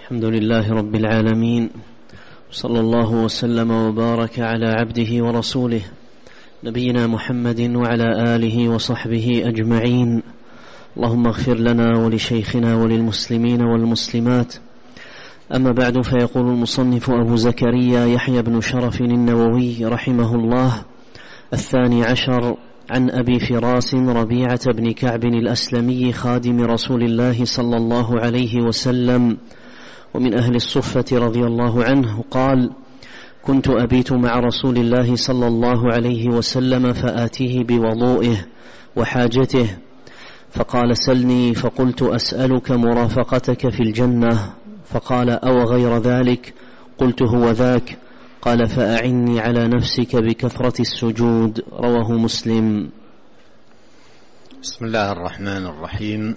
الحمد لله رب العالمين، صلى الله وسلم وبارك على عبده ورسوله نبينا محمد وعلى آله وصحبه أجمعين. اللهم اغفر لنا ولشيخنا وللمسلمين والمسلمات. أما بعد، فيقول المصنف أبو زكريا يحيى بن شرف النووي رحمه الله: 12 عن أبي فراس ربيعة بن كعب الأسلمي خادم رسول الله صلى الله عليه وسلم ومن أهل الصفة رضي الله عنه قال: كنت أبيت مع رسول الله صلى الله عليه وسلم فآتيه بوضوئه وحاجته، فقال: سلني. فقلت: أسألك مرافقتك في الجنة. فقال: أو غير ذلك؟ قلت: هو ذاك. قال: فأعني على نفسك بكثرة السجود. رواه مسلم. بسم الله الرحمن الرحيم.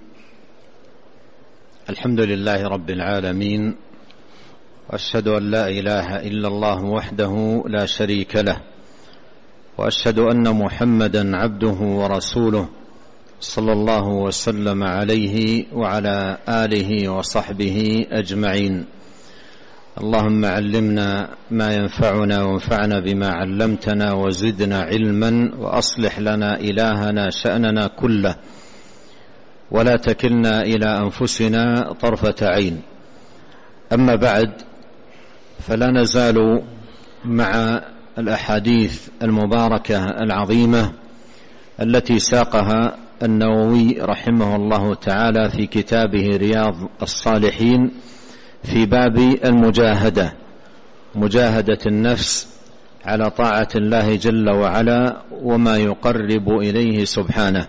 الحمد لله رب العالمين، وأشهد أن لا إله إلا الله وحده لا شريك له، وأشهد أن محمدا عبده ورسوله صلى الله وسلم عليه وعلى آله وصحبه أجمعين. اللهم علمنا ما ينفعنا وانفعنا بما علمتنا وزدنا علما، وأصلح لنا إلهنا شأننا كله، ولا تكلنا إلى أنفسنا طرفة عين. أما بعد، فلا نزال مع الأحاديث المباركة العظيمة التي ساقها النووي رحمه الله تعالى في كتابه رياض الصالحين في باب المجاهدة، مجاهدة النفس على طاعة الله جل وعلا وما يقرب إليه سبحانه.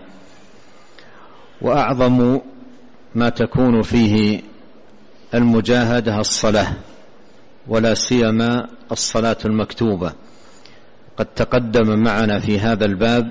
وأعظم ما تكون فيه المجاهدة الصلاة، ولا سيما الصلاة المكتوبة. قد تقدم معنا في هذا الباب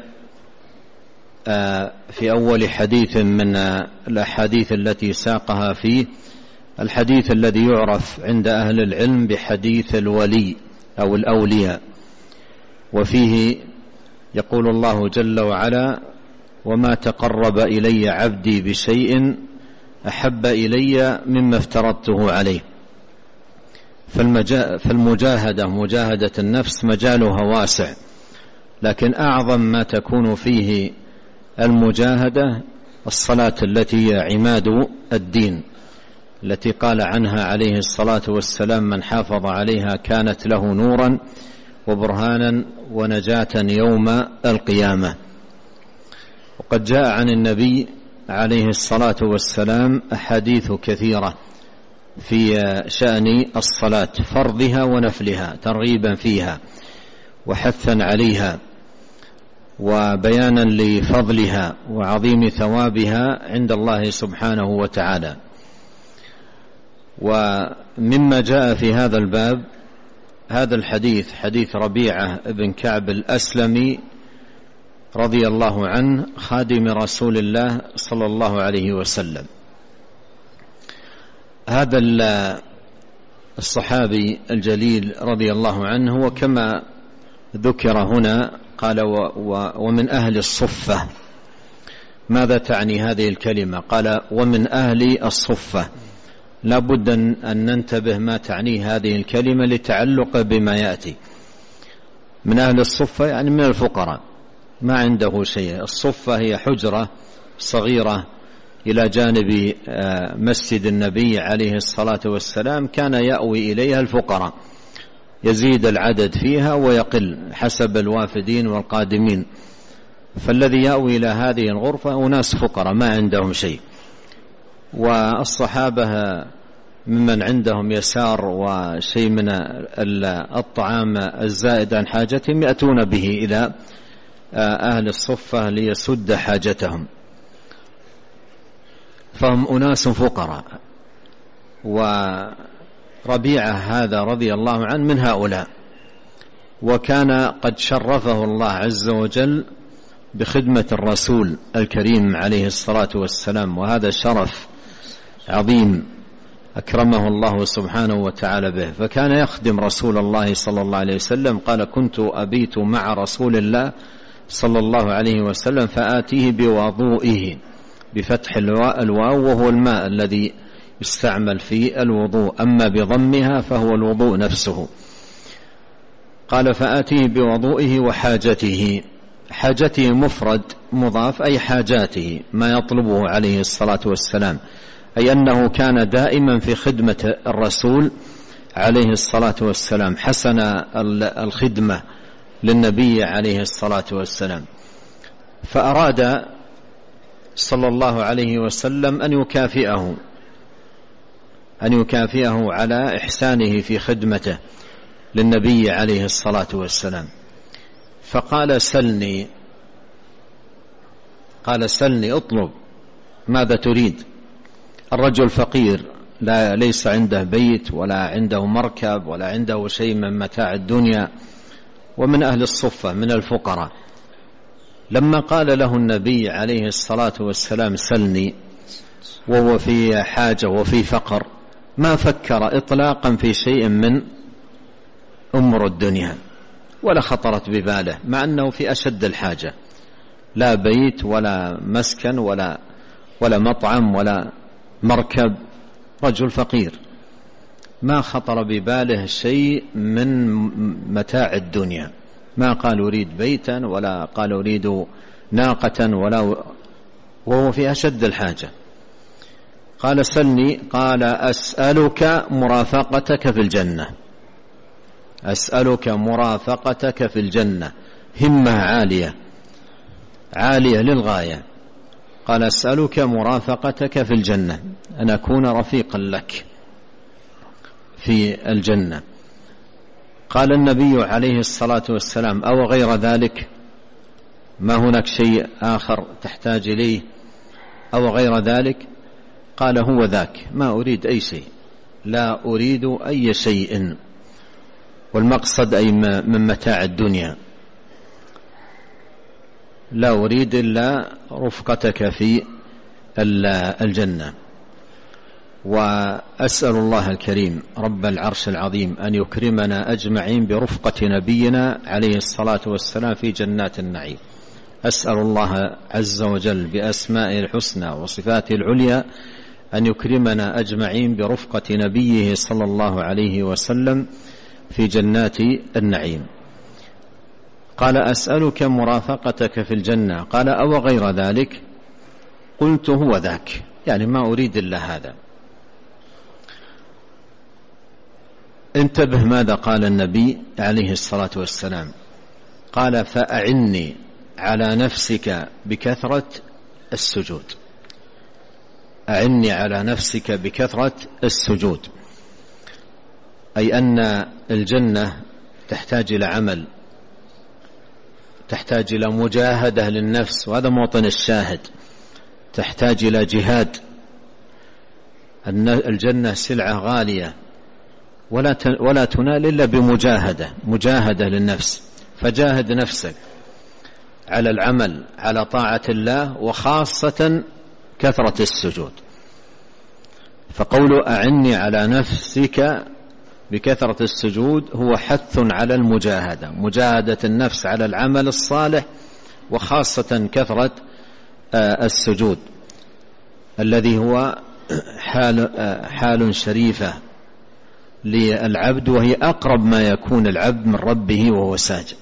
في أول حديث من الأحاديث التي ساقها فيه الحديث الذي يعرف عند أهل العلم بحديث الولي أو الأولياء، وفيه يقول الله جل وعلا: وما تقرب إلي عبدي بشيء أحب إلي مما افترضته عليه. فالمجاهدة، مجاهدة النفس، مجالها واسع، لكن أعظم ما تكون فيه المجاهدة الصلاة التي هي عماد الدين، التي قال عنها عليه الصلاة والسلام: من حافظ عليها كانت له نورا وبرهانا ونجاة يوم القيامة. وقد جاء عن النبي عليه الصلاة والسلام أحاديث كثيرة في شأن الصلاة، فرضها ونفلها، ترغيبا فيها وحثا عليها وبيانا لفضلها وعظيم ثوابها عند الله سبحانه وتعالى. ومما جاء في هذا الباب هذا الحديث، حديث ربيعة بن كعب الأسلمي رضي الله عنه خادم رسول الله صلى الله عليه وسلم. هذا الصحابي الجليل رضي الله عنه، وكما ذكر هنا قال: ومن أهل الصفة. ماذا تعني هذه الكلمة؟ قال: ومن أهل الصفة. لا بد أن ننتبه ما تعنيه هذه الكلمة لتعلق بما يأتي. من أهل الصفة يعني من الفقراء، ما عنده شيء. الصفة هي حجرة صغيرة إلى جانب مسجد النبي عليه الصلاة والسلام، كان يأوي إليها الفقراء، يزيد العدد فيها ويقل حسب الوافدين والقادمين. فالذي يأوي إلى هذه الغرفة أناس فقراء ما عندهم شيء، والصحابة ممن عندهم يسار وشيء من الطعام الزائد عن حاجتهم يأتون به إلى أهل الصفة ليسد حاجتهم، فهم أناس فقراء. وربيعة هذا رضي الله عنه من هؤلاء، وكان قد شرفه الله عز وجل بخدمة الرسول الكريم عليه الصلاة والسلام، وهذا شرف عظيم أكرمه الله سبحانه وتعالى به. فكان يخدم رسول الله صلى الله عليه وسلم. قال: كنت أبيت مع رسول الله صلى الله عليه وسلم فآتيه بوضوئه، بفتح الواو، وهو الماء الذي يستعمل في الوضوء، أما بضمها فهو الوضوء نفسه. قال فآتيه بوضوئه وحاجته. حاجته مفرد مضاف، أي حاجاته ما يطلبه عليه الصلاة والسلام، أي أنه كان دائما في خدمة الرسول عليه الصلاة والسلام، حسن الخدمة للنبي عليه الصلاة والسلام، فأراد صلى الله عليه وسلم أن يكافئه على إحسانه في خدمته للنبي عليه الصلاة والسلام، فقال سلني. قال سلني، اطلب ماذا تريد. الرجل فقير، ليس عنده بيت ولا عنده مركب ولا عنده شيء من متاع الدنيا، ومن أهل الصفة من الفقراء. لما قال له النبي عليه الصلاة والسلام سلني وهو في حاجة وفي فقر، ما فكر إطلاقا في شيء من أمور الدنيا ولا خطرت بباله، مع أنه في أشد الحاجة، لا بيت ولا مسكن ولا مطعم ولا مركب، رجل فقير، ما خطر بباله شيء من متاع الدنيا، ما قال أريد بيتا ولا قال أريد ناقة وهو في أشد الحاجة. قال سلني. قال أسألك مرافقتك في الجنة. أسألك مرافقتك في الجنة، همة عالية للغاية. قال أسألك مرافقتك في الجنة، أن أكون رفيقا لك في الجنة. قال النبي عليه الصلاة والسلام أو غير ذلك، ما هناك شيء آخر تحتاج إليه أو غير ذلك؟ قال هو ذاك، ما أريد أي شيء، لا أريد أي شيء، والمقصد أي من متاع الدنيا، لا أريد إلا رفقتك في الجنة. وأسأل الله الكريم رب العرش العظيم أن يكرمنا أجمعين برفقة نبينا عليه الصلاة والسلام في جنات النعيم. أسأل الله عز وجل بأسمائه الحسنى وصفاته العليا أن يكرمنا أجمعين برفقة نبيه صلى الله عليه وسلم في جنات النعيم. قال أسألك مرافقتك في الجنة. قال أو غير ذلك؟ قلت هو ذاك، يعني ما أريد إلا هذا. انتبه ماذا قال النبي عليه الصلاة والسلام. قال فأعني على نفسك بكثرة السجود. أعني على نفسك بكثرة السجود، أي أن الجنة تحتاج إلى عمل، تحتاج إلى مجاهدة للنفس، وهذا موطن الشاهد، تحتاج إلى جهاد. الجنة سلعة غالية ولا تنال إلا مجاهدة للنفس، فجاهد نفسك على العمل على طاعة الله، وخاصة كثرة السجود. فقول أعني على نفسك بكثرة السجود هو حث على المجاهدة، مجاهدة النفس على العمل الصالح، وخاصة كثرة السجود الذي هو حال شريفة للعبد، وهي أقرب ما يكون العبد من ربه وهو ساجد.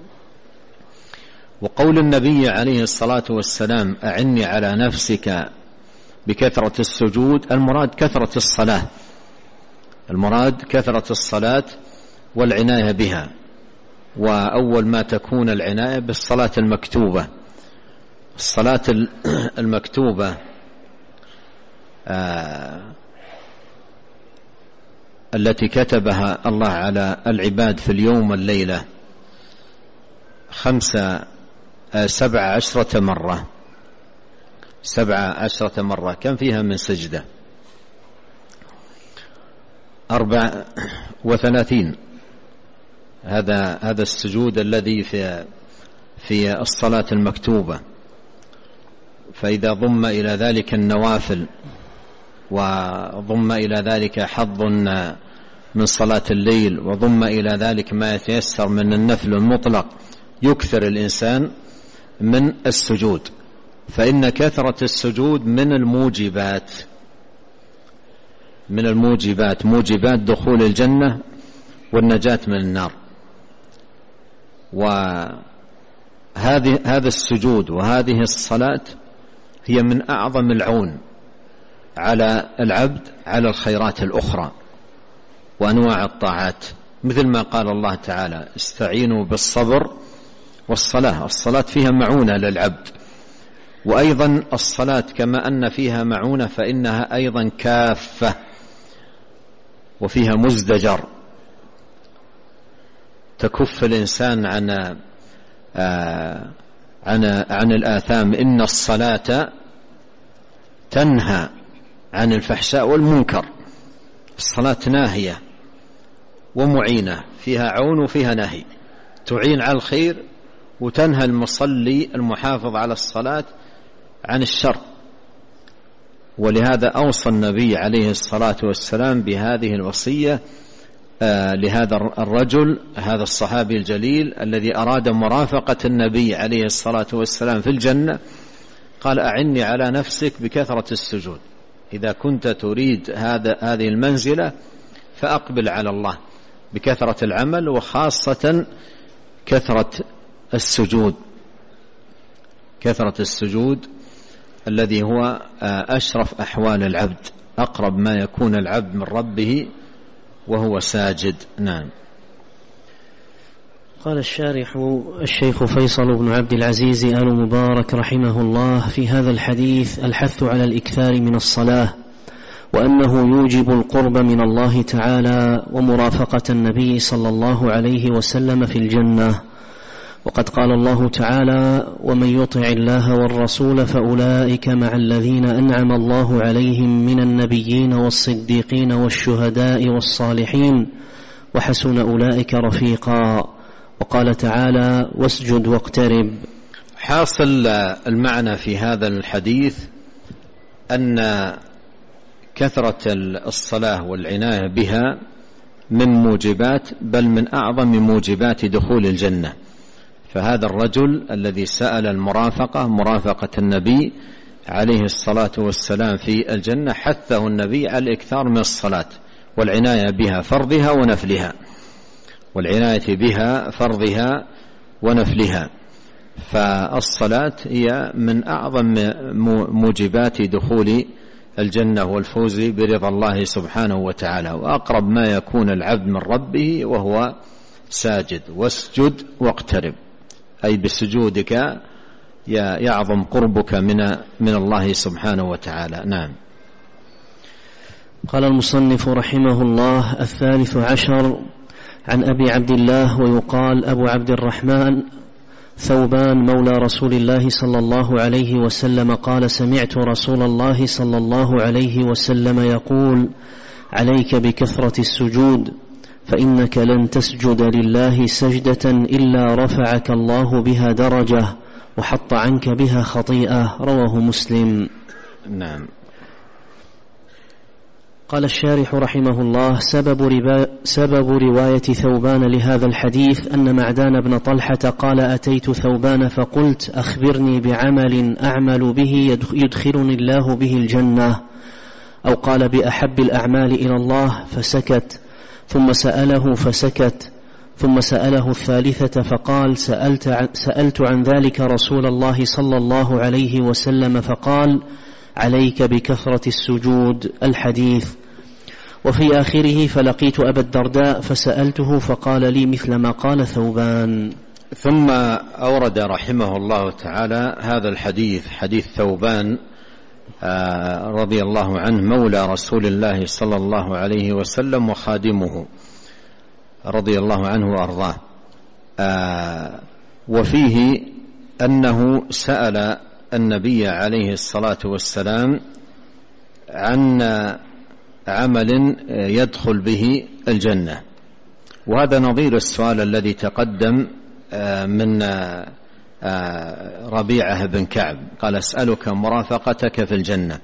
وقول النبي عليه الصلاة والسلام أعني على نفسك بكثرة السجود، المراد كثرة الصلاة، المراد كثرة الصلاة والعناية بها. وأول ما تكون العناية بالصلاة المكتوبة. الصلاة المكتوبة التي كتبها الله على العباد في اليوم والليلة 17 مرة، 17 مرة، كم فيها من سجدة؟ 34. هذا السجود الذي في الصلاة المكتوبة. فإذا ضم إلى ذلك النوافل، وضم إلى ذلك حظ من صلاة الليل، وضم إلى ذلك ما يتيسر من النفل المطلق، يكثر الإنسان من السجود، فإن كثرة السجود من الموجبات من الموجبات، موجبات دخول الجنة والنجاة من النار. هذا السجود وهذه الصلاة هي من أعظم العون على العبد على الخيرات الأخرى وأنواع الطاعات، مثل ما قال الله تعالى: استعينوا بالصبر والصلاة. الصلاة فيها معونة للعبد، وأيضا الصلاة كما أن فيها معونة فإنها أيضا كافة وفيها مزدجر، تكف الإنسان عن الآثام. إن الصلاة تنهى عن الفحشاء والمنكر. الصلاة ناهية ومعينة، فيها عون وفيها نهي، تعين على الخير وتنهى المصلي المحافظ على الصلاة عن الشر. ولهذا أوصى النبي عليه الصلاة والسلام بهذه الوصية لهذا الرجل، هذا الصحابي الجليل الذي أراد مرافقة النبي عليه الصلاة والسلام في الجنة. قال: أعني على نفسك بكثرة السجود. إذا كنت تريد هذه المنزلة فأقبل على الله بكثرة العمل، وخاصة كثرة السجود، كثرة السجود الذي هو أشرف أحوال العبد، أقرب ما يكون العبد من ربه وهو ساجد. نعم. قال الشارح الشيخ فيصل بن عبد العزيز آل مبارك رحمه الله في هذا الحديث الحث على الإكثار من الصلاة، وأنه يوجب القرب من الله تعالى ومرافقة النبي صلى الله عليه وسلم في الجنة. وقد قال الله تعالى: ومن يطع الله والرسول فأولئك مع الذين أنعم الله عليهم من النبيين والصديقين والشهداء والصالحين وحسن أولئك رفيقا. وقال تعالى: واسجد واقترب. حاصل المعنى في هذا الحديث أن كثرة الصلاة والعناية بها من موجبات، بل من أعظم موجبات دخول الجنة. فهذا الرجل الذي سأل المرافقة، مرافقة النبي عليه الصلاة والسلام في الجنة، حثه النبي على الإكثار من الصلاة والعناية بها فرضها ونفلها، والعناية بها فرضها ونفلها. فالصلاة هي من أعظم موجبات دخول الجنة والفوز برضا الله سبحانه وتعالى، وأقرب ما يكون العبد من ربه وهو ساجد. واسجد واقترب، أي بسجودك يعظم قربك من الله سبحانه وتعالى. نعم. قال المصنف رحمه الله: 13 عن أبي عبد الله ويقال أبو عبد الرحمن ثوبان مولى رسول الله صلى الله عليه وسلم قال: سمعت رسول الله صلى الله عليه وسلم يقول: عليك بكثرة السجود، فإنك لن تسجد لله سجدة إلا رفعك الله بها درجة وحط عنك بها خطيئة. رواه مسلم. نعم. قال الشارح رحمه الله: سبب رواية ثوبان لهذا الحديث أن معدان بن طلحة قال: أتيت ثوبان فقلت: أخبرني بعمل أعمل به يدخلني الله به الجنة، أو قال: بأحب الأعمال إلى الله، فسكت، ثم سأله فسكت، ثم سأله الثالثة فقال: سألت عن ذلك رسول الله صلى الله عليه وسلم فقال: عليك بكثرة السجود. الحديث. وفي آخره: فلقيت أبا الدرداء فسألته فقال لي مثل ما قال ثوبان. ثم أورد رحمه الله تعالى هذا الحديث، حديث ثوبان رضي الله عنه مولى رسول الله صلى الله عليه وسلم وخادمه رضي الله عنه وأرضاه، وفيه أنه سأل النبي عليه الصلاة والسلام عن عمل يدخل به الجنة، وهذا نظير السؤال الذي تقدم من ربيعة بن كعب، قال: أسألك مرافقتك في الجنة.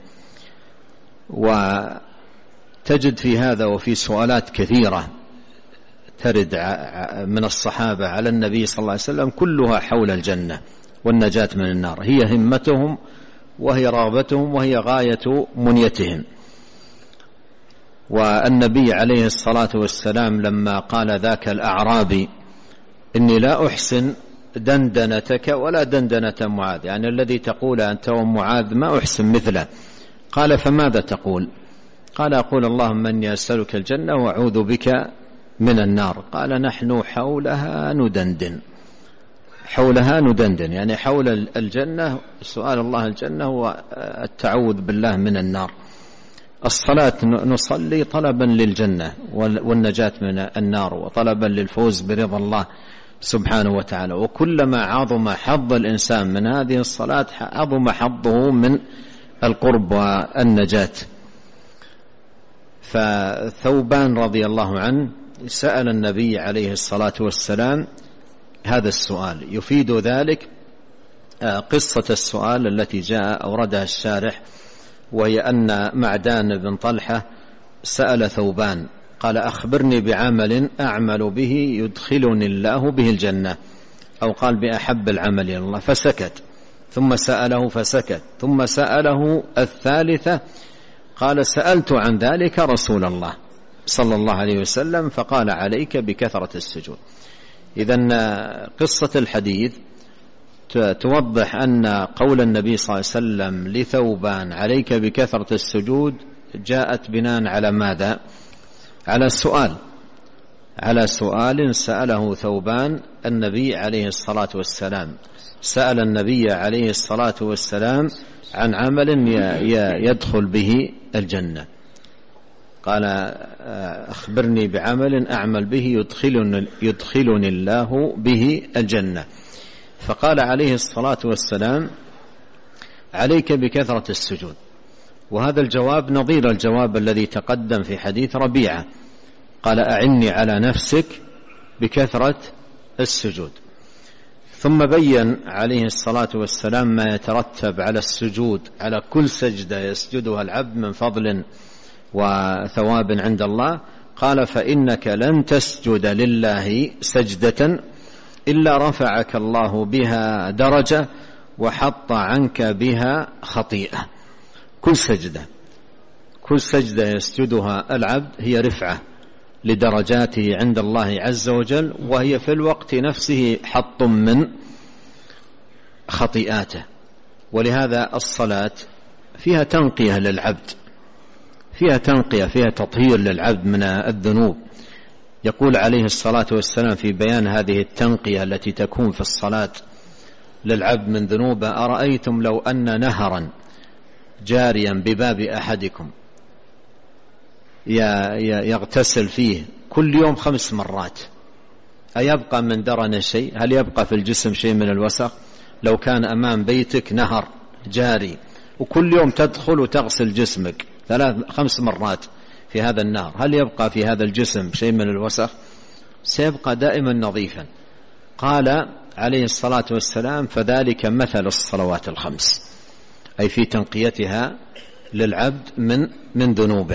وتجد في هذا وفي سؤالات كثيرة ترد من الصحابة على النبي صلى الله عليه وسلم كلها حول الجنة والنجاة من النار، هي همتهم وهي رغبتهم وهي غاية منيتهم. والنبي عليه الصلاة والسلام لما قال ذاك الأعرابي إني لا أحسن دندنتك ولا دندنة معاذ، يعني الذي تقول أنت ومعاذ ما أحسن مثله، قال فماذا تقول؟ قال أقول اللهم إني أسألك الجنة وأعوذ بك من النار. قال نحن حولها ندندن، حولها ندندن، يعني حول الجنة سؤال الله الجنة والتعوذ بالله من النار. الصلاة نصلي طلبا للجنة والنجاة من النار وطلبا للفوز برضا الله سبحانه وتعالى، وكلما عظم حظ الإنسان من هذه الصلاة عظم حظه من القرب والنجاة. فثوبان رضي الله عنه سأل النبي عليه الصلاة والسلام هذا السؤال. يفيد ذلك قصة السؤال التي جاء أوردها الشارح، وهي أن معدان بن طلحة سأل ثوبان قال أخبرني بعمل أعمل به يدخلني الله به الجنة، أو قال بأحب العمل إلى الله، فسكت، ثم سأله فسكت، ثم سأله الثالثة قال سألت عن ذلك رسول الله صلى الله عليه وسلم فقال عليك بكثرة السجود. إذن قصة الحديث توضح أن قول النبي صلى الله عليه وسلم لثوبان عليك بكثرة السجود جاءت بناء على ماذا؟ على سؤال سأله ثوبان النبي عليه الصلاة والسلام. سأل النبي عليه الصلاة والسلام عن عمل يدخل به الجنة، قال أخبرني بعمل أعمل به يدخلني الله به الجنة، فقال عليه الصلاة والسلام عليك بكثرة السجود. وهذا الجواب نظير الجواب الذي تقدم في حديث ربيعة، قال أعني على نفسك بكثرة السجود. ثم بين عليه الصلاة والسلام ما يترتب على السجود، على كل سجدة يسجدها العبد من فضل وثواب عند الله. قال فإنك لن تسجد لله سجدة إلا رفعك الله بها درجة وحط عنك بها خطيئة. كل سجدة يسجدها العبد هي رفعة لدرجاته عند الله عز وجل، وهي في الوقت نفسه حط من خطيئاته. ولهذا الصلاة فيها تنقية للعبد، فيها تطهير للعبد من الذنوب. يقول عليه الصلاة والسلام في بيان هذه التنقية التي تكون في الصلاة للعبد من ذنوبه أرأيتم لو أن نهرا جاريا بباب أحدكم يغتسل فيه كل يوم 5 مرات أيبقى من درن شيء؟ هل يبقى في الجسم شيء من الوسخ؟ لو كان أمام بيتك نهر جاري وكل يوم تدخل وتغسل جسمك 5 مرات في هذا النهر، هل يبقى في هذا الجسم شيء من الوسخ؟ سيبقى دائما نظيفا. قال عليه الصلاة والسلام فذلك مثل الصلوات ال5، أي في تنقيتها للعبد من ذنوبه.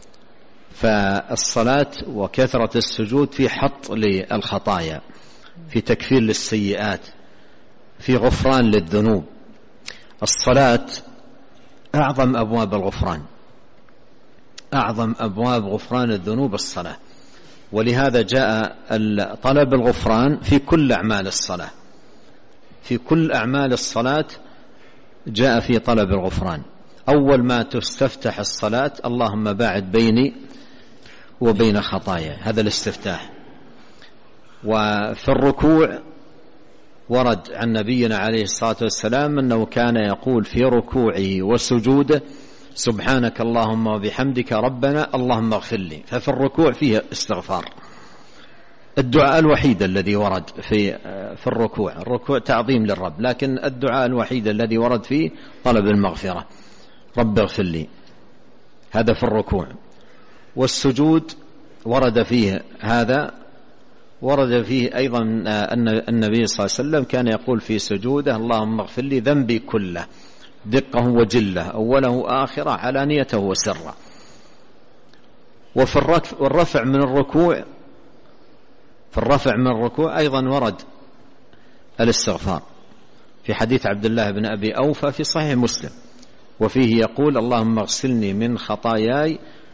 فالصلاة وكثرة السجود في حط للخطايا، في تكفير للسيئات، في غفران للذنوب. الصلاة أعظم أبواب الغفران، أعظم أبواب غفران الذنوب الصلاة. ولهذا جاء طلب الغفران في كل أعمال الصلاة، في كل أعمال الصلاة جاء في طلب الغفران. أول ما تستفتح الصلاة اللهم باعد بيني وبين خطايا، هذا الاستفتاح. وفي الركوع ورد عن نبينا عليه الصلاة والسلام أنه كان يقول في ركوعه وسجوده سبحانك اللهم وبحمدك ربنا اللهم اغفر لي. ففي الركوع فيه استغفار، الدعاء الوحيد الذي ورد في الركوع تعظيم للرب، لكن الدعاء الوحيد الذي ورد فيه طلب المغفرة، رب اغفر لي، هذا في الركوع. والسجود ورد فيه هذا، ورد فيه أيضا أن النبي صلى الله عليه وسلم كان يقول في سجوده اللهم اغفر لي ذنبي كله دقه وجله أوله وآخره علانيته وسره. وفي الرفع من الركوع، في الرفع من الركوع أيضا ورد الاستغفار في حديث عبد الله بن أبي أوفى في صحيح مسلم، وفيه يقول اللهم اغسلني من خطاياي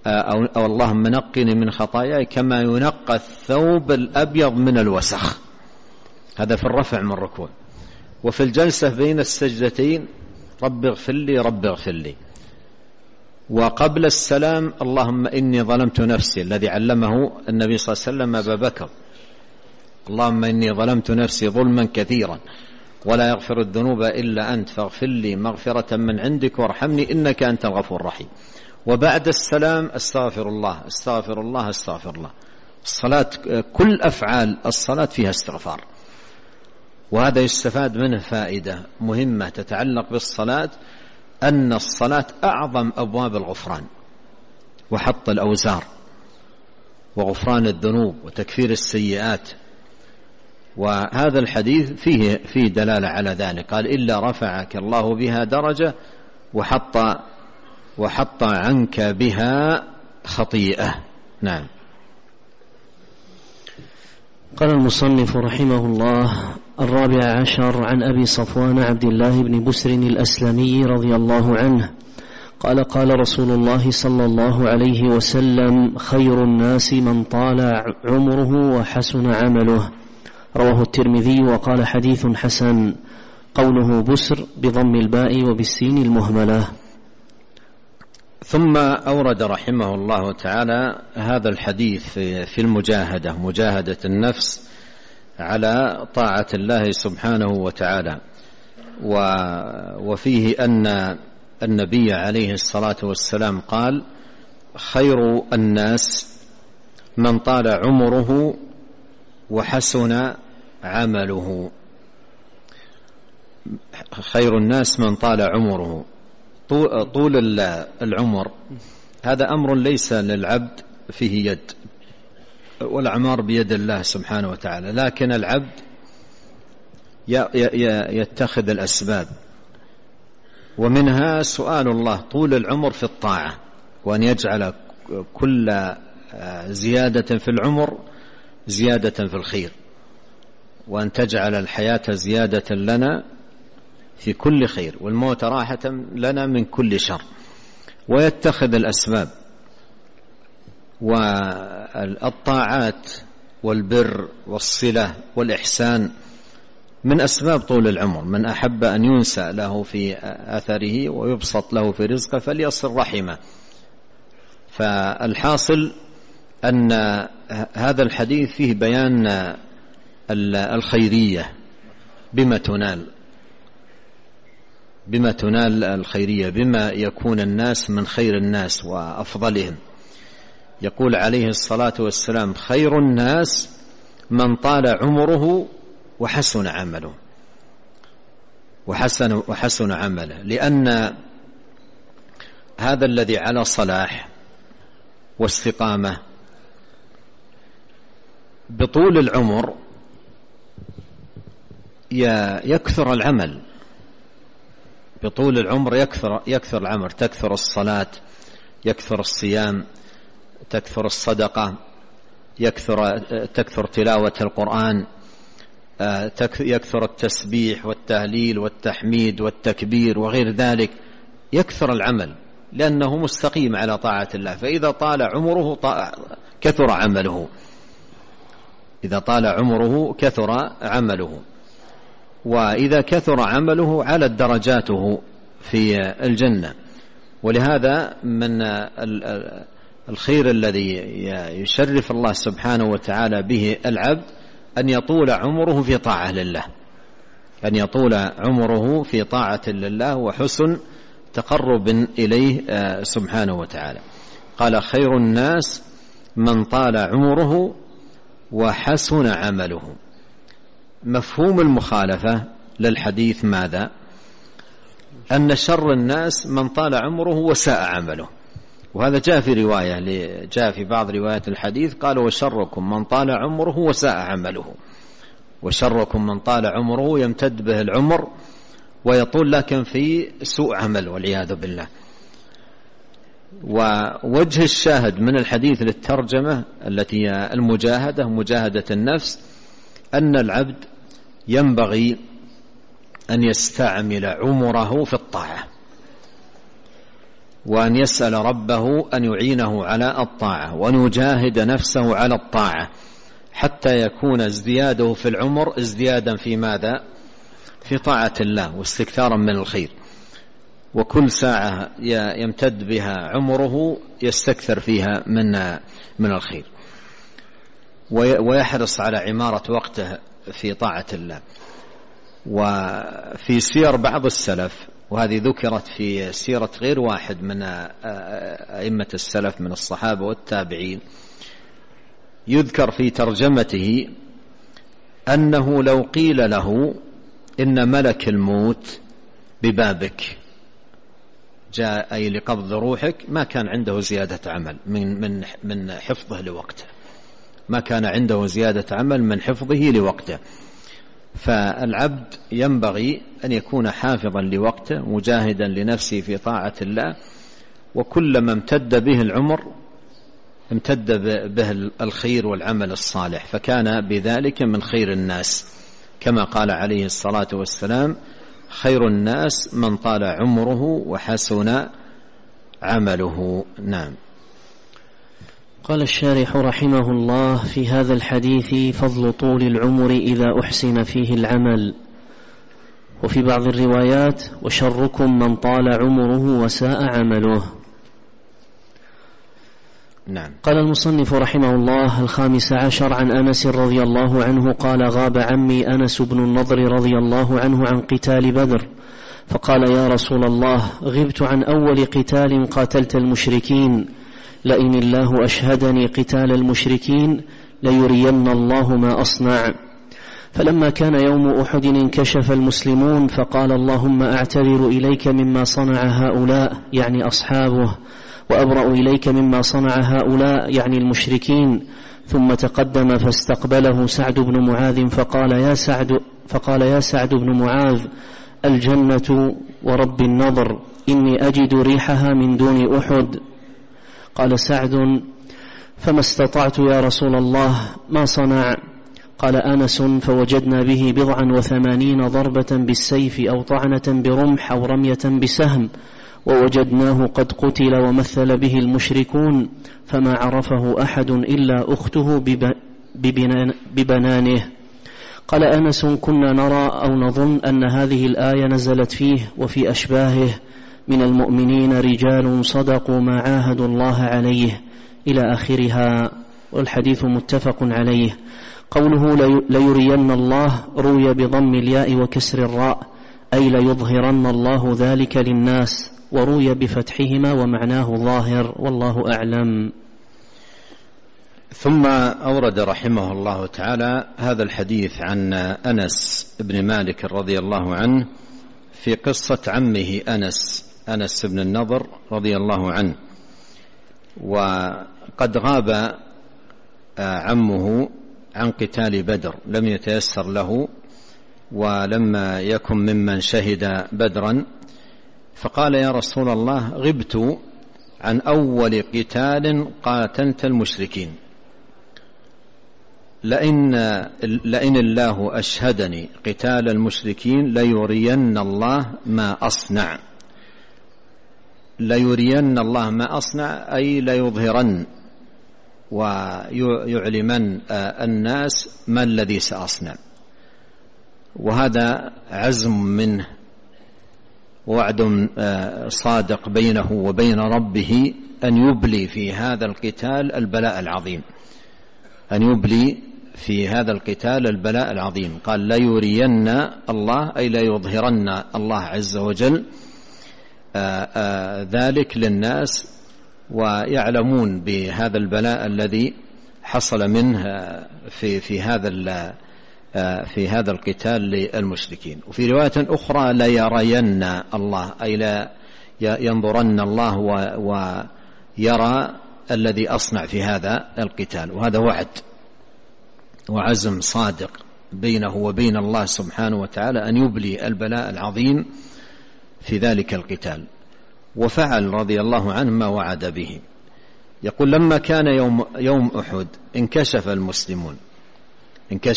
أو اللهم نقني من خطاياي كما ينقى الثوب الأبيض من الوسخ. هذا في الرفع من الركوع. وفي الجلسة بين السجدتين رب اغفر لي رب اغفر لي. وقبل السلام اللهم إني ظلمت نفسي، الذي علمه النبي صلى الله عليه وسلم أبا بكر، اللهم إني ظلمت نفسي ظلما كثيرا ولا يغفر الذنوب إلا أنت فاغفر لي مغفرة من عندك وارحمني إنك أنت الغفور الرحيم. وبعد السلام استغفر الله استغفر الله استغفر الله. الصلاة كل أفعال الصلاة فيها استغفار، وهذا يستفاد منه فائدة مهمة تتعلق بالصلاة، أن الصلاة أعظم أبواب الغفران وحط الأوزار وغفران الذنوب وتكفير السيئات. وهذا الحديث فيه دلالة على ذلك، قال إلا رفعك الله بها درجة وحط عنك بها خطيئة. نعم. قال المصنف رحمه الله: 14 عن أبي صفوان عبد الله بن بسر الأسلمي رضي الله عنه قال: قال رسول الله صلى الله عليه وسلم: خير الناس من طال عمره وحسن عمله. رواه الترمذي وقال حديث حسن. قوله بسر بضم الباء وبالسين المهملة. ثم أورد رحمه الله تعالى هذا الحديث في المجاهدة، مجاهدة النفس على طاعة الله سبحانه وتعالى، وفيه أن النبي عليه الصلاة والسلام قال: خير الناس من طال عمره وحسن عمله. خير الناس من طال عمره. طول العمر هذا أمر ليس للعبد فيه يد، والأعمار بيد الله سبحانه وتعالى، لكن العبد يتخذ الأسباب، ومنها سؤال الله طول العمر في الطاعة، وأن يجعل كل زيادة في العمر زيادة في الخير، وأن تجعل الحياة زيادة لنا في كل خير والموت راحة لنا من كل شر، ويتخذ الأسباب. والطاعات والبر والصلة والإحسان من أسباب طول العمر. من أحب أن ينسى له في أثره ويبسط له في رزقه فليصل رحمه. فالحاصل أن هذا الحديث فيه بيان الخيرية، بما تنال الخيرية، بما يكون الناس من خير الناس وأفضلهم. يقول عليه الصلاة والسلام: خير الناس من طال عمره وحسن عمله. وحسن عمله، لأن هذا الذي على صلاح واستقامة بطول العمر يكثر العمل. بطول العمر يكثر العمل، تكثر الصلاة، يكثر الصيام، تكثر الصدقة، تكثر تلاوة القرآن، يكثر التسبيح والتهليل والتحميد والتكبير وغير ذلك. يكثر العمل لأنه مستقيم على طاعة الله. فإذا طال عمره كثر عمله، إذا طال عمره كثر عمله، وإذا كثر عمله علت درجاته في الجنة. ولهذا من الخير الذي يشرف الله سبحانه وتعالى به العبد أن يطول عمره في طاعة لله، أن يطول عمره في طاعة لله وحسن تقرب إليه سبحانه وتعالى. قال: خير الناس من طال عمره وحسن عمله. مفهوم المخالفة للحديث ماذا؟ أن شر الناس من طال عمره وساء عمله. وهذا جاء في بعض روايات الحديث قال: وشركم من طال عمره وساء عمله. وشركم من طال عمره يمتد به العمر ويطول لكن في سوء عمل والعياذ بالله. ووجه الشاهد من الحديث للترجمة التي المجاهدة، مجاهدة النفس، أن العبد ينبغي أن يستعمل عمره في الطاعة، وأن يسأل ربه أن يعينه على الطاعة، وأن يجاهد نفسه على الطاعة حتى يكون ازدياده في العمر ازديادا في ماذا؟ في طاعة الله واستكثارا من الخير. وكل ساعة يمتد بها عمره يستكثر فيها من الخير، ويحرص على عمارة وقته في طاعة الله. وفي سير بعض السلف، وهذه ذكرت في سيرة غير واحد من أئمة السلف من الصحابة والتابعين، يذكر في ترجمته أنه لو قيل له إن ملك الموت ببابك جاء أي لقبض روحك، ما كان عنده زيادة عمل من حفظه لوقته، ما كان عنده زيادة عمل من حفظه لوقته. فالعبد ينبغي أن يكون حافظا لوقته مجاهدا لنفسه في طاعة الله، وكلما امتد به العمر امتد به الخير والعمل الصالح، فكان بذلك من خير الناس، كما قال عليه الصلاة والسلام: خير الناس من طال عمره وحسن عمله. نعم. قال الشارح رحمه الله: في هذا الحديث فضل طول العمر إذا أحسن فيه العمل. وفي بعض الروايات: وشركم من طال عمره وساء عمله. نعم. قال المصنف رحمه الله: 15 عن أنس رضي الله عنه قال: غاب عمي أنس بن النضر رضي الله عنه عن قتال بدر، فقال: يا رسول الله، غبت عن أول قتال قاتلت المشركين، لئن الله أشهدني قتال المشركين ليرين الله ما أصنع. فلما كان يوم أحد انكشف المسلمون، فقال: اللهم أعتذر إليك مما صنع هؤلاء، يعني أصحابه، وأبرأ إليك مما صنع هؤلاء، يعني المشركين. ثم تقدم فاستقبله سعد بن معاذ فقال: يا سعد بن معاذ، الجنة ورب النضر، إني أجد ريحها من دون أحد. قال سعد: فما استطعت يا رسول الله، ما صنع؟ قال أنس: فوجدنا به 87 ضربة بالسيف أو طعنة برمح أو رمية بسهم، ووجدناه قد قتل ومثل به المشركون، فما عرفه أحد إلا أخته ببنانه. قال أنس: كنا نرى أو نظن أن هذه الآية نزلت فيه وفي أشباهه من المؤمنين رجال صدقوا ما عاهدوا الله عليه، إلى آخرها. والحديث متفق عليه. قوله ليرين الله روي بضم الياء وكسر الراء، أي ليظهرن الله ذلك للناس، وروي بفتحهما ومعناه ظاهر، والله أعلم. ثم أورد رحمه الله تعالى هذا الحديث عن أنس بن مالك رضي الله عنه في قصة عمه أنس بن النضر رضي الله عنه. وقد غاب عمه عن قتال بدر، لم يتيسر له ولما يكن ممن شهد بدرا، فقال: يا رسول الله، غبت عن أول قتال قاتلت المشركين، لئن الله أشهدني قتال المشركين ليرين الله ما أصنع. ليرين الله ما أصنع أي ليظهرن ويعلمن الناس ما الذي سأصنع. وهذا عزم منه، وعد صادق بينه وبين ربه أن يبلي في هذا القتال البلاء العظيم، أن يبلي في هذا القتال البلاء العظيم. قال: ليرين الله أي ليظهرن الله عز وجل ذلك للناس، ويعلمون بهذا البلاء الذي حصل منه في هذا القتال للمشركين. وفي رواية أخرى: ليرين الله أي لا ينظرن الله ويرى الذي أصنع في هذا القتال. وهذا وعد وعزم صادق بينه وبين الله سبحانه وتعالى أن يبلي البلاء العظيم في ذلك القتال، وفعل رضي الله عنه ما وعد به. يقول: لما كان يوم أحد انكشف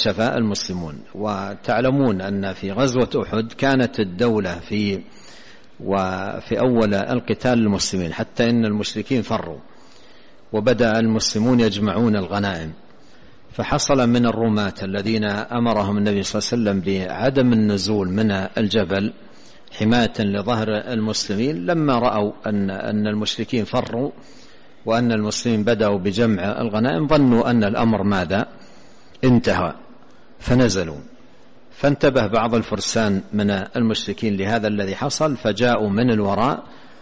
المسلمون. وتعلمون أن في غزوة أحد كانت الدولة في وفي أول القتال المسلمين، حتى إن المشركين فروا وبدأ المسلمون يجمعون الغنائم، فحصل من الرماة الذين أمرهم النبي صلى الله عليه وسلم بعدم النزول من الجبل حماية لظهر المسلمين، لما رأوا أن المشركين فروا وأن المسلمين بدأوا بجمع الغنائم ظنوا أن الأمر ماذا؟ انتهى، فنزلوا. فانتبه بعض الفرسان من المشركين لهذا الذي حصل، فجاءوا من الوراء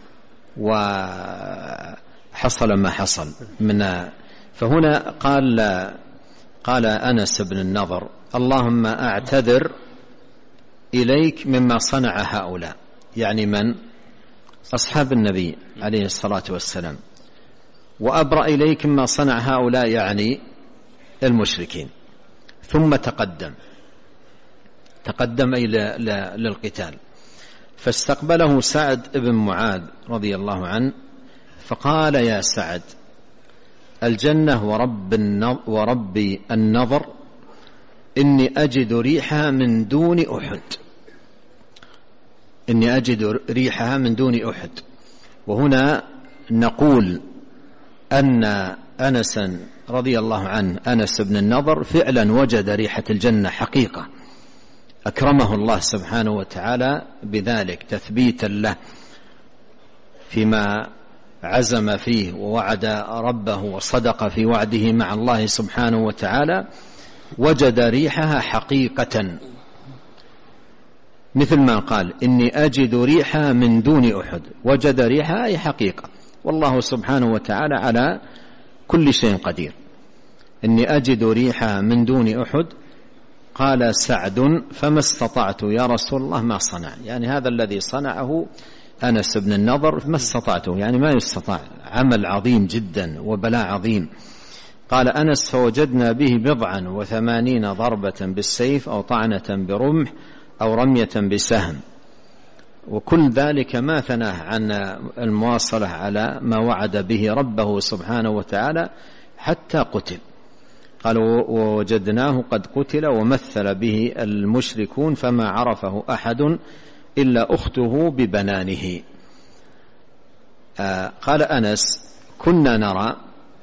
وحصل ما حصل فهنا قال أنس بن النضر: اللهم أعتذر إليك مما صنع هؤلاء، يعني من؟ أصحاب النبي عليه الصلاة والسلام، وأبرأ إليك مما صنع هؤلاء، يعني المشركين. ثم تقدم إلى للقتال، فاستقبله سعد بن معاذ رضي الله عنه فقال: يا سعد، الجنة ورب النظر إني أجد ريحها من دون أحد، إني أجد ريحها من دون أحد. وهنا نقول أن أنسا رضي الله عنه، أنس بن النضر، فعلا وجد ريحة الجنة حقيقة، أكرمه الله سبحانه وتعالى بذلك تثبيتا له فيما عزم فيه ووعد ربه وصدق في وعده مع الله سبحانه وتعالى، وجد ريحها حقيقة، مثل ما قال: إني أجد ريحها من دون أحد، وجد ريحها أي حقيقة، والله سبحانه وتعالى على كل شيء قدير. إني أجد ريحها من دون أحد. قال سعد: فما استطعت يا رسول الله ما صنع، يعني هذا الذي صنعه أنس بن النضر ما استطعته، يعني ما يستطاع، عمل عظيم جدا وبلاء عظيم. قال أنس: فوجدنا به 87 ضربة بالسيف أو طعنة برمح أو رمية بسهم، وكل ذلك ما ثناه عن المواصلة على ما وعد به ربه سبحانه وتعالى حتى قتل. قال: ووجدناه قد قتل ومثل به المشركون فما عرفه أحد إلا أخته ببنانه. قال أنس: كنا نرى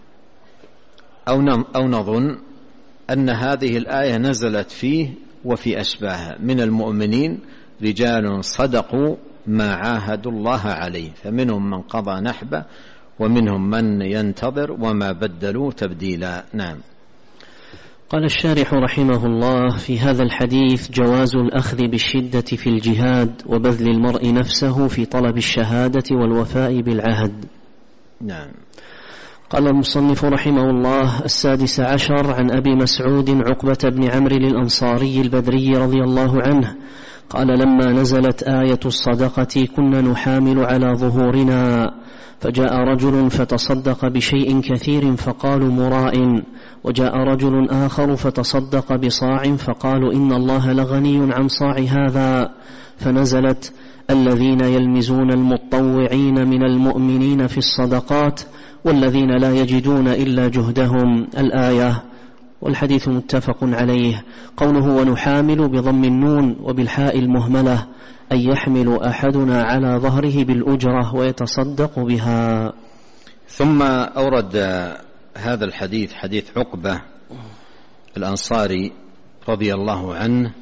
أو نظن أن هذه الآية نزلت فيه وفي أشباهه من المؤمنين رجال صدقوا ما عاهدوا الله عليه، فمنهم من قضى نحبه ومنهم من ينتظر وما بدلوا تبديلا. نعم. قال الشارح رحمه الله: في هذا الحديث جواز الأخذ بالشدة في الجهاد وبذل المرء نفسه في طلب الشهادة والوفاء بالعهد. نعم. قال المصنف رحمه الله: 16 عن أبي مسعود عقبة بن عمرو الأنصاري البدري رضي الله عنه قال: لما نزلت آية الصدقة كنا نحامل على ظهورنا، فجاء رجل فتصدق بشيء كثير فقالوا مراء، وجاء رجل آخر فتصدق بصاع فقالوا إن الله لغني عن صاع هذا، فنزلت: الذين يلمزون المتطوعين من المؤمنين في الصدقات والذين لا يجدون إلا جهدهم، الآية. والحديث متفق عليه. قوله ونحامل بضم النون وبالحاء المهملة أن يحمل أحدنا على ظهره بالأجرة ويتصدق بها. ثم أورد هذا الحديث، حديث عقبة الأنصاري رضي الله عنه،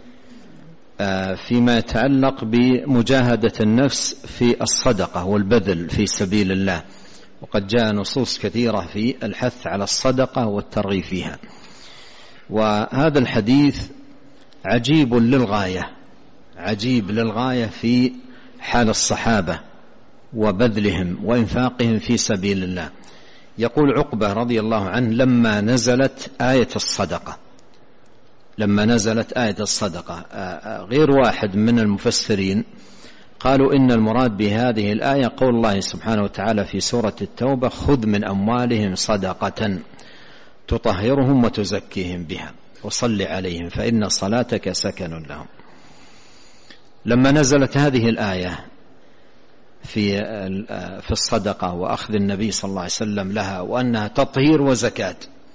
فيما يتعلق بمجاهدة النفس في الصدقة والبذل في سبيل الله، وقد جاء نصوص كثيرة في الحث على الصدقة والترغيب فيها. وهذا الحديث عجيب للغاية، عجيب للغاية في حال الصحابة وبذلهم وإنفاقهم في سبيل الله. يقول عقبة رضي الله عنه: لما نزلت آية الصدقة، لما نزلت آية الصدقة، غير واحد من المفسرين قالوا إن المراد بهذه الآية قول الله سبحانه وتعالى في سورة التوبة: خذ من أموالهم صدقة تطهرهم وتزكيهم بها وصل عليهم فإن صلاتك سكن لهم. لما نزلت هذه الآية في الصدقة وأخذ النبي صلى الله عليه وسلم لها، وأنها تطهير وزكاة،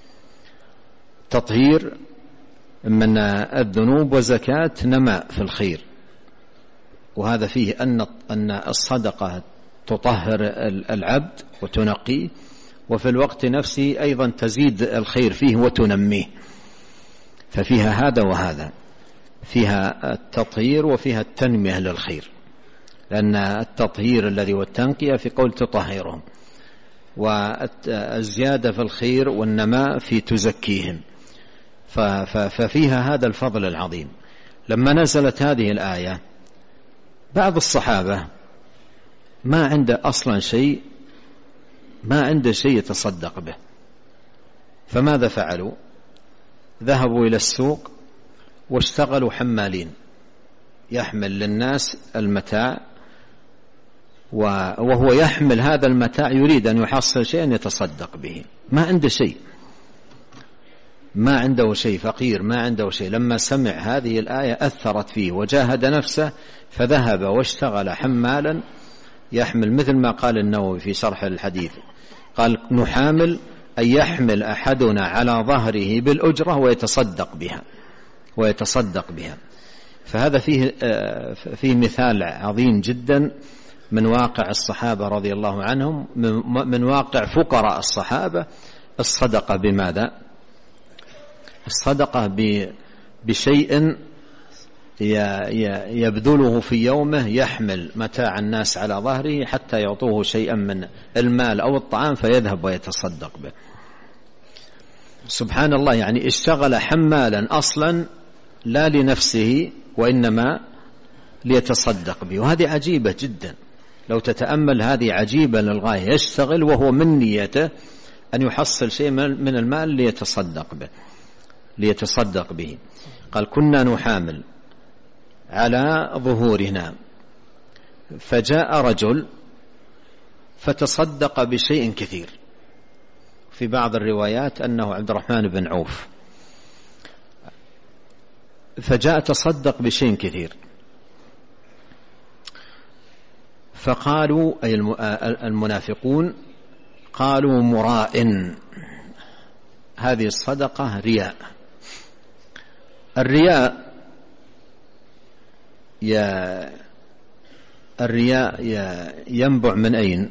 تطهير من الذنوب وزكاة نماء في الخير، وهذا فيه أن الصدقة تطهر العبد وتنقيه، وفي الوقت نفسه أيضا تزيد الخير فيه وتنميه. ففيها هذا وهذا، فيها التطهير وفيها التنمية للخير، لأن التطهير الذي والتنقية في قول تطهرهم، والزيادة في الخير والنماء في تزكيهم. ففيها هذا الفضل العظيم. لما نزلت هذه الآية بعض الصحابة ما عنده أصلا شيء، ما عنده شيء يتصدق به، فماذا فعلوا؟ ذهبوا إلى السوق واشتغلوا حمالين، يحمل للناس المتاع، وهو يحمل هذا المتاع يريد أن يحصل شيئا يتصدق به، ما عنده شيء، ما عنده شيء، فقير ما عنده شيء. لما سمع هذه الآية أثرت فيه وجاهد نفسه، فذهب واشتغل حمالا يحمل، مثل ما قال النووي في شرح الحديث، قال نحامل أن يحمل أحدنا على ظهره بالأجرة ويتصدق بها. فهذا فيه مثال عظيم جدا من واقع الصحابة رضي الله عنهم، من واقع فقراء الصحابة. الصدقة بماذا؟ الصدقة بشيء يبذله في يومه، يحمل متاع الناس على ظهره حتى يعطوه شيئا من المال أو الطعام فيذهب ويتصدق به. سبحان الله، يعني اشتغل حمالا أصلا لا لنفسه وإنما ليتصدق به، وهذه عجيبة جدا. لو تتأمل هذه عجيبة للغاية، يشتغل وهو من نيته أن يحصل شيء من المال ليتصدق به. قال كنا نحامل على ظهورنا فجاء رجل فتصدق بشيء كثير. في بعض الروايات أنه عبد الرحمن بن عوف، فجاء تصدق بشيء كثير، فقالوا أي المنافقون قالوا مراء، هذه الصدقة رياء. الرياء ينبع من أين؟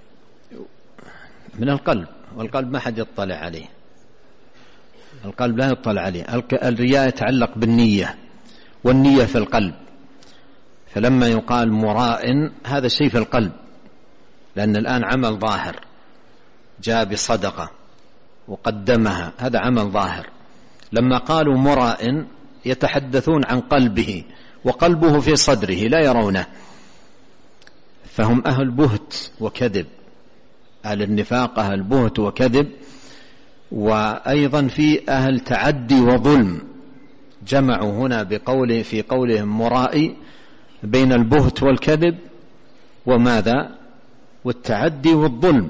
من القلب، والقلب ما حد يطلع عليه، القلب لا يطلع عليه. الرياء يتعلق بالنية، والنية في القلب. فلما يقال مراء هذا شيء في القلب، لأن الآن عمل ظاهر، جاء بصدقة وقدمها، هذا عمل ظاهر. لما قالوا مراء يتحدثون عن قلبه، وقلبه في صدره لا يرونه، فهم أهل بهت وكذب، أهل النفاق، أهل بهت وكذب، وأيضا في أهل تعدي وظلم. جمعوا هنا في قولهم مرائي بين البهت والكذب وماذا؟ والتعدي والظلم،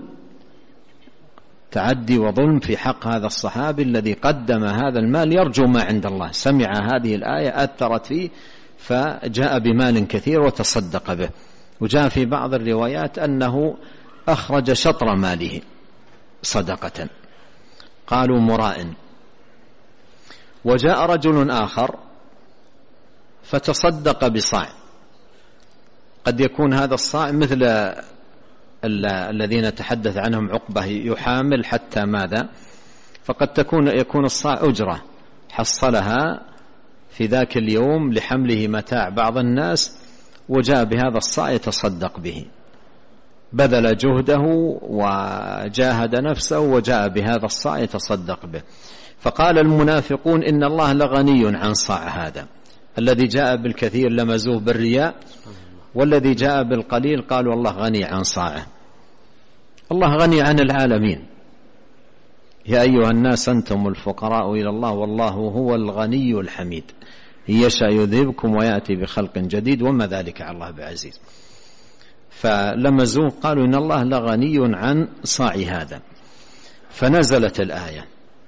تعدي وظلم في حق هذا الصحابي الذي قدم هذا المال يرجو ما عند الله. سمع هذه الآية أثرت فيه فجاء بمال كثير وتصدق به. وجاء في بعض الروايات أنه أخرج شطر ماله صدقة. قالوا مراء. وجاء رجل آخر فتصدق بصاع، قد يكون هذا الصاع مثل الذين تحدث عنهم عقبة يحامل حتى ماذا، فقد يكون الصاع أجرة حصلها في ذاك اليوم لحمله متاع بعض الناس، وجاء بهذا الصاع يتصدق به، بذل جهده وجاهد نفسه وجاء بهذا الصاع يتصدق به. فقال المنافقون إن الله لغني عن صاع هذا، الذي جاء بالكثير لمزوه بالرياء، والذي جاء بالقليل قالوا الله غني عن صاعه. الله غني عن العالمين. يا أيها الناس أنتم الفقراء إلى الله والله هو الغني الحميد، إن يشاء يذهبكم ويأتي بخلق جديد وما ذلك على الله بعزيز. فلمزوه قالوا إن الله لغني عن صاع هذا. فنزلت الآية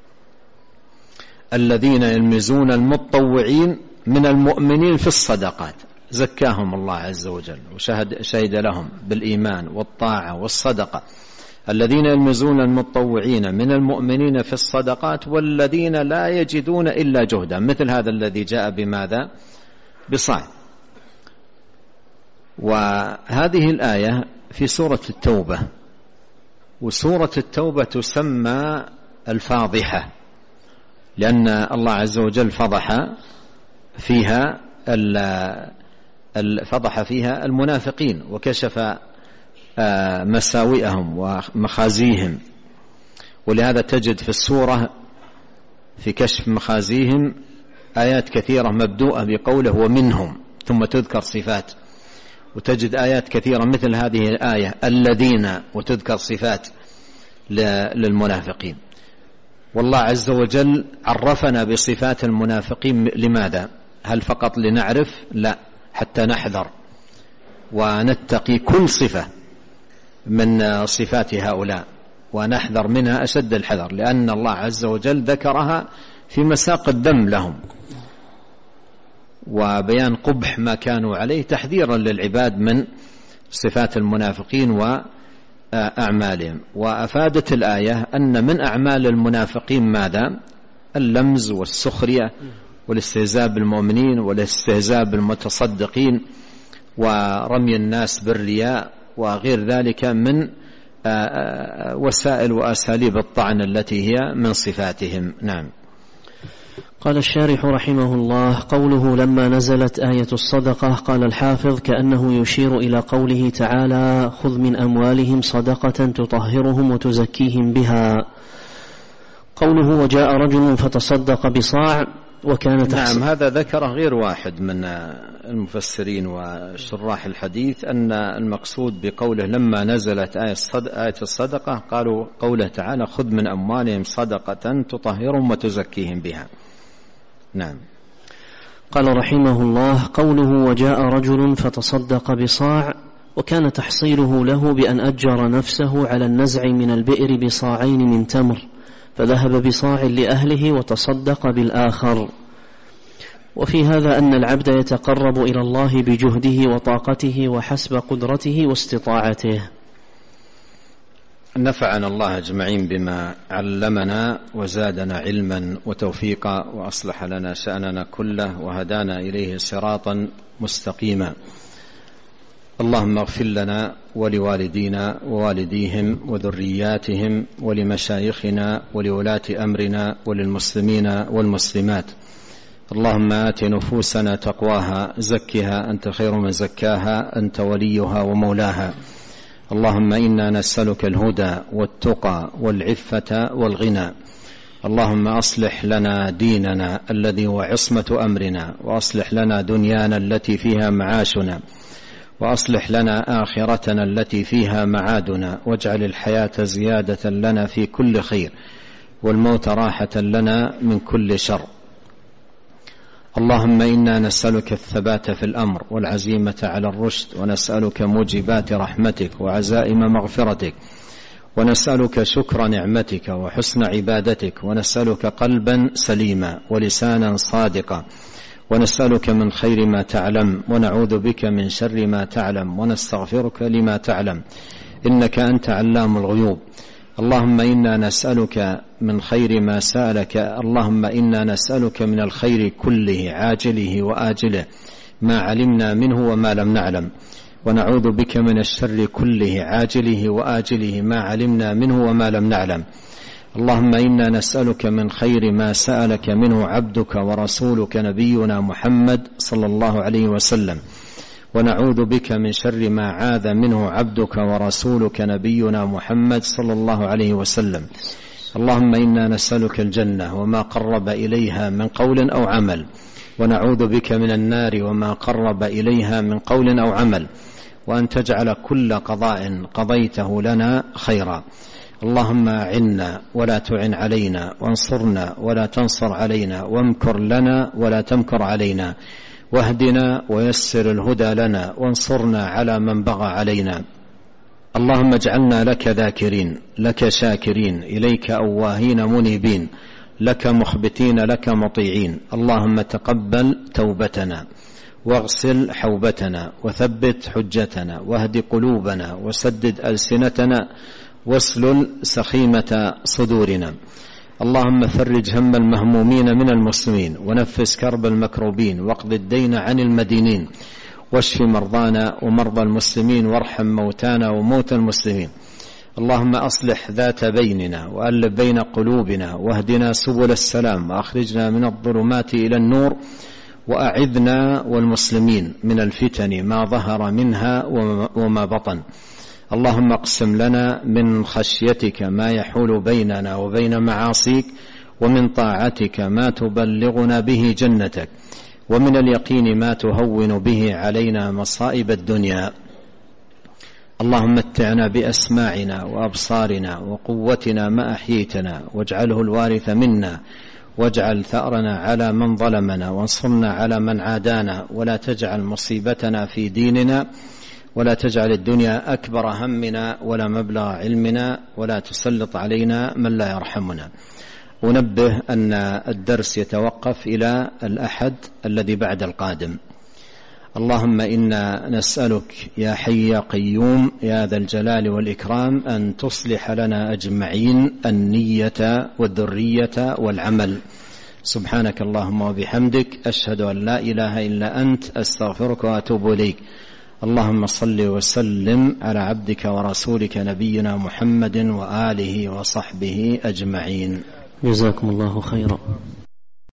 الذين يلمزون المتطوعين من المؤمنين في الصدقات، زكاهم الله عز وجل وشهد لهم بالإيمان والطاعة والصدقة. الذين يلمزون المتطوعين من المؤمنين في الصدقات والذين لا يجدون إلا جهدا، مثل هذا الذي جاء بماذا؟ بصاع. وهذه الآية في سورة التوبة، وسورة التوبة تسمى الفاضحة لأن الله عز وجل فضح فيها المنافقين وكشف مساوئهم ومخازيهم. ولهذا تجد في السورة في كشف مخازيهم آيات كثيرة مبدوءة بقوله ومنهم، ثم تذكر صفات، وتجد آيات كثيرة مثل هذه الآية الذين، وتذكر صفات للمنافقين. والله عز وجل عرفنا بصفات المنافقين لماذا؟ هل فقط لنعرف؟ لا، حتى نحذر ونتقي كل صفة من صفات هؤلاء ونحذر منها أشد الحذر، لأن الله عز وجل ذكرها في مساق الذم لهم وبيان قبح ما كانوا عليه تحذيرا للعباد من صفات المنافقين وأعمالهم. وأفادت الآية أن من أعمال المنافقين ماذا؟ اللمز والسخرية والاستهزاء بالمؤمنين والاستهزاء بالمتصدقين ورمي الناس بالرياء وغير ذلك من وسائل وأساليب الطعن التي هي من صفاتهم. نعم. قال الشارح رحمه الله: قوله لما نزلت آية الصدقة، قال الحافظ: كأنه يشير إلى قوله تعالى: خذ من أموالهم صدقة تطهرهم وتزكيهم بها. قوله وجاء رجل فتصدق بصاع وكان نعم، هذا ذكره غير واحد من المفسرين وشراح الحديث، أن المقصود بقوله لما نزلت آية الصدقة قالوا قوله تعالى: خذ من أموالهم صدقة تطهرهم وتزكيهم بها. نعم. قال رحمه الله: قوله وجاء رجل فتصدق بصاع، وكان تحصيله له بأن أجر نفسه على النزع من البئر بصاعين من تمر، فذهب بصاع لأهله وتصدق بالآخر. وفي هذا أن العبد يتقرب إلى الله بجهده وطاقته وحسب قدرته واستطاعته. نفعنا الله أجمعين بما علمنا وزادنا علما وتوفيقا وأصلح لنا شأننا كله وهدانا إليه صراطا مستقيما. اللهم اغفر لنا ولوالدينا ووالديهم وذرياتهم ولمشايخنا ولولاة أمرنا وللمسلمين والمسلمات. اللهم آت نفوسنا تقواها، زكها أنت خير من زكاها، أنت وليها ومولاها. اللهم إنا نسألك الهدى والتقى والعفة والغنى. اللهم أصلح لنا ديننا الذي هو عصمة أمرنا، وأصلح لنا دنيانا التي فيها معاشنا، وأصلح لنا آخرتنا التي فيها معادنا، واجعل الحياة زيادة لنا في كل خير والموت راحة لنا من كل شر. اللهم إنا نسألك الثبات في الأمر والعزيمة على الرشد، ونسألك موجبات رحمتك وعزائم مغفرتك، ونسألك شكر نعمتك وحسن عبادتك، ونسألك قلبا سليما ولسانا صادقا، ونسألك من خير ما تعلم ونعوذ بك من شر ما تعلم ونستغفرك لما تعلم، إنك أنت علام الغيوب. اللهم إنا نسألك من خير ما سألك، اللهم إنا نسألك من الخير كله عاجله وآجله ما علمنا منه وما لم نعلم، ونعوذ بك من الشر كله عاجله وآجله ما علمنا منه وما لم نعلم. اللهم إنا نسألك من خير ما سألك منه عبدك ورسولك نبينا محمد صلى الله عليه وسلم، ونعوذ بك من شر ما عاذ منه عبدك ورسولك نبينا محمد صلى الله عليه وسلم. اللهم إنا نسألك الجنة وما قرب إليها من قول أو عمل، ونعوذ بك من النار وما قرب إليها من قول أو عمل، وأن تجعل كل قضاء قضيته لنا خيرا. اللهم أعنا ولا تعن علينا، وانصرنا ولا تنصر علينا، وامكر لنا ولا تمكر علينا، واهدنا ويسر الهدى لنا، وانصرنا على من بغى علينا. اللهم اجعلنا لك ذاكرين، لك شاكرين، إليك أواهين منيبين، لك مخبتين، لك مطيعين. اللهم تقبل توبتنا، واغسل حوبتنا، وثبت حجتنا، واهد قلوبنا، وسدد ألسنتنا، واسلل سخيمة صدورنا. اللهم فرج هم المهمومين من المسلمين، ونفس كرب المكروبين، واقض الدين عن المدينين، واشف مرضانا ومرضى المسلمين وارحم موتانا وموتى المسلمين. اللهم أصلح ذات بيننا وألف بين قلوبنا واهدنا سبل السلام وأخرجنا من الظلمات إلى النور وأعذنا والمسلمين من الفتن ما ظهر منها وما بطن. اللهم اقسم لنا من خشيتك ما يحول بيننا وبين معاصيك ومن طاعتك ما تبلغنا به جنتك ومن اليقين ما تهون به علينا مصائب الدنيا. اللهم متعنا بأسماعنا وأبصارنا وقوتنا ما أحييتنا واجعله الوارث منا واجعل ثأرنا على من ظلمنا وانصرنا على من عادانا ولا تجعل مصيبتنا في ديننا ولا تجعل الدنيا أكبر همنا ولا مبلغ علمنا ولا تسلط علينا من لا يرحمنا. أنبه أن الدرس يتوقف إلى الأحد الذي بعد القادم. اللهم إنا نسألك يا حي يا قيوم يا ذا الجلال والإكرام أن تصلح لنا أجمعين النية والذرية والعمل. سبحانك اللهم وبحمدك أشهد أن لا إله إلا أنت أستغفرك وأتوب إليك. اللهم صل وسلم على عبدك ورسولك نبينا محمد وآله وصحبه أجمعين. جزاكم الله خيرا.